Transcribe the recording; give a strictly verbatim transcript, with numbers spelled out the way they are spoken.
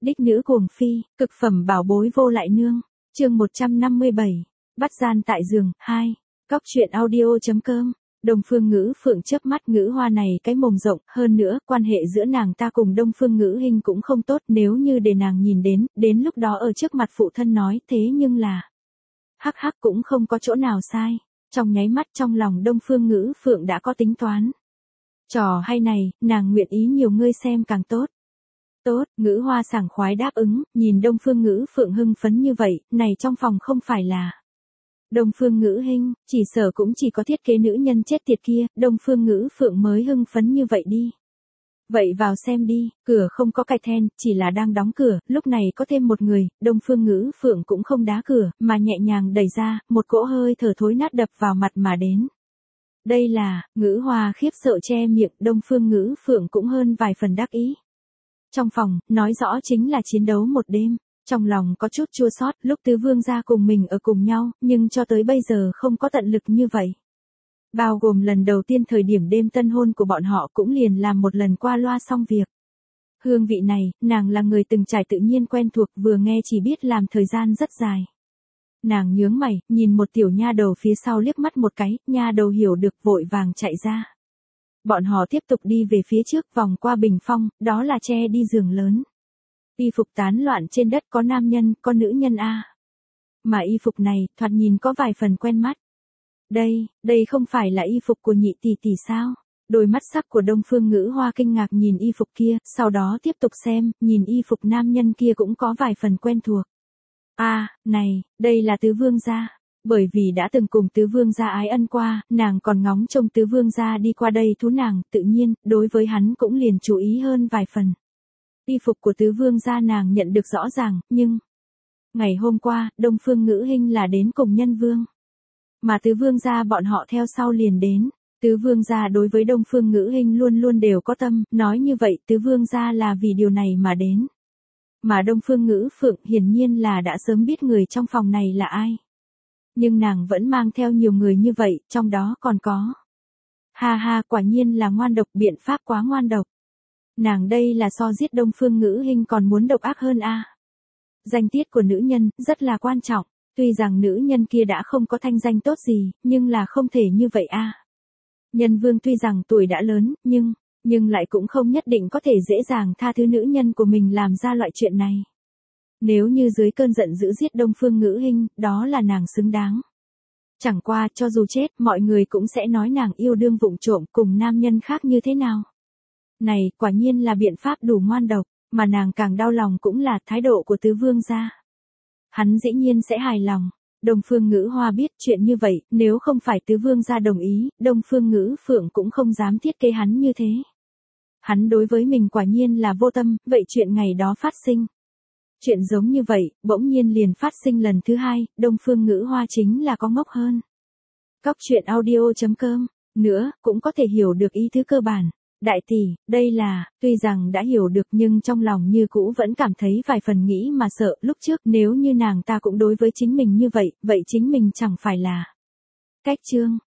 Đích nữ cuồng phi, cực phẩm bảo bối vô lại nương. Chương một trăm năm mươi bảy. Bắt gian tại giường, hai. Cóc truyện audio.com. Đông Phương Ngữ Phượng chớp mắt, Ngữ Hoa này cái mồm rộng, hơn nữa, quan hệ giữa nàng ta cùng Đông Phương Ngữ Hinh cũng không tốt, nếu như để nàng nhìn đến, đến lúc đó ở trước mặt phụ thân nói, thế nhưng là hắc hắc cũng không có chỗ nào sai. Trong nháy mắt trong lòng Đông Phương Ngữ Phượng đã có tính toán. Trò hay này, nàng nguyện ý nhiều ngươi xem càng tốt. Tốt, Ngữ Hoa sảng khoái đáp ứng, nhìn Đông Phương Ngữ Phượng hưng phấn như vậy, này trong phòng không phải là Đông Phương Ngữ Hinh, chỉ sở cũng chỉ có thiết kế nữ nhân chết tiệt kia, Đông Phương Ngữ Phượng mới hưng phấn như vậy đi. Vậy vào xem đi, cửa không có cài then, chỉ là đang đóng cửa, lúc này có thêm một người, Đông Phương Ngữ Phượng cũng không đá cửa, mà nhẹ nhàng đẩy ra, một cỗ hơi thở thối nát đập vào mặt mà đến. Đây là, Ngữ Hoa khiếp sợ che miệng, Đông Phương Ngữ Phượng cũng hơn vài phần đắc ý. Trong phòng, nói rõ chính là chiến đấu một đêm. Trong lòng có chút chua xót, lúc tứ vương gia cùng mình ở cùng nhau, nhưng cho tới bây giờ không có tận lực như vậy. Bao gồm lần đầu tiên thời điểm đêm tân hôn của bọn họ cũng liền làm một lần qua loa xong việc. Hương vị này, nàng là người từng trải tự nhiên quen thuộc, vừa nghe chỉ biết làm thời gian rất dài. Nàng nhướng mày, nhìn một tiểu nha đầu phía sau liếc mắt một cái, nha đầu hiểu được vội vàng chạy ra. Bọn họ tiếp tục đi về phía trước vòng qua bình phong, đó là che đi giường lớn. Y phục tán loạn trên đất, có nam nhân, có nữ nhân a. Mà y phục này, thoạt nhìn có vài phần quen mắt. Đây, đây không phải là y phục của nhị tỷ tỷ sao? Đôi mắt sắc của Đông Phương Ngữ Hoa kinh ngạc nhìn y phục kia, sau đó tiếp tục xem, nhìn y phục nam nhân kia cũng có vài phần quen thuộc. A, à, này, đây là tứ vương gia. Bởi vì đã từng cùng tứ vương gia ái ân qua, nàng còn ngóng trông tứ vương gia đi qua đây thú nàng, tự nhiên, đối với hắn cũng liền chú ý hơn vài phần. Y phục của tứ vương gia nàng nhận được rõ ràng, nhưng ngày hôm qua, Đông Phương Ngữ Hinh là đến cùng nhân vương. Mà tứ vương gia bọn họ theo sau liền đến. Tứ vương gia đối với Đông Phương Ngữ Hinh luôn luôn đều có tâm, nói như vậy tứ vương gia là vì điều này mà đến. Mà Đông Phương Ngữ Phượng hiển nhiên là đã sớm biết người trong phòng này là ai. Nhưng nàng vẫn mang theo nhiều người như vậy, trong đó còn có. Ha ha, quả nhiên là ngoan độc, biện pháp quá ngoan độc. Nàng đây là so giết Đông Phương Ngữ Hinh còn muốn độc ác hơn a. À. Danh tiết của nữ nhân, rất là quan trọng, tuy rằng nữ nhân kia đã không có thanh danh tốt gì, nhưng là không thể như vậy a. À. Nhân vương tuy rằng tuổi đã lớn, nhưng, nhưng lại cũng không nhất định có thể dễ dàng tha thứ nữ nhân của mình làm ra loại chuyện này. Nếu như dưới cơn giận dữ giết Đông Phương Ngữ Hinh, đó là nàng xứng đáng. Chẳng qua, cho dù chết, mọi người cũng sẽ nói nàng yêu đương vụng trộm cùng nam nhân khác như thế nào. Này, quả nhiên là biện pháp đủ ngoan độc, mà nàng càng đau lòng cũng là thái độ của tứ vương gia. Hắn dĩ nhiên sẽ hài lòng. Đông Phương Ngữ Hoa biết chuyện như vậy, nếu không phải tứ vương gia đồng ý, Đông Phương Ngữ Phượng cũng không dám thiết kế hắn như thế. Hắn đối với mình quả nhiên là vô tâm, vậy chuyện ngày đó phát sinh. Chuyện giống như vậy, bỗng nhiên liền phát sinh lần thứ hai, Đông Phương Ngữ Hoa chính là có ngốc hơn. Cóc truyện audio.com, nữa, cũng có thể hiểu được ý tứ cơ bản. Đại tỷ, đây là, tuy rằng đã hiểu được nhưng trong lòng như cũ vẫn cảm thấy vài phần nghĩ mà sợ, lúc trước nếu như nàng ta cũng đối với chính mình như vậy, vậy chính mình chẳng phải là. Cách chương,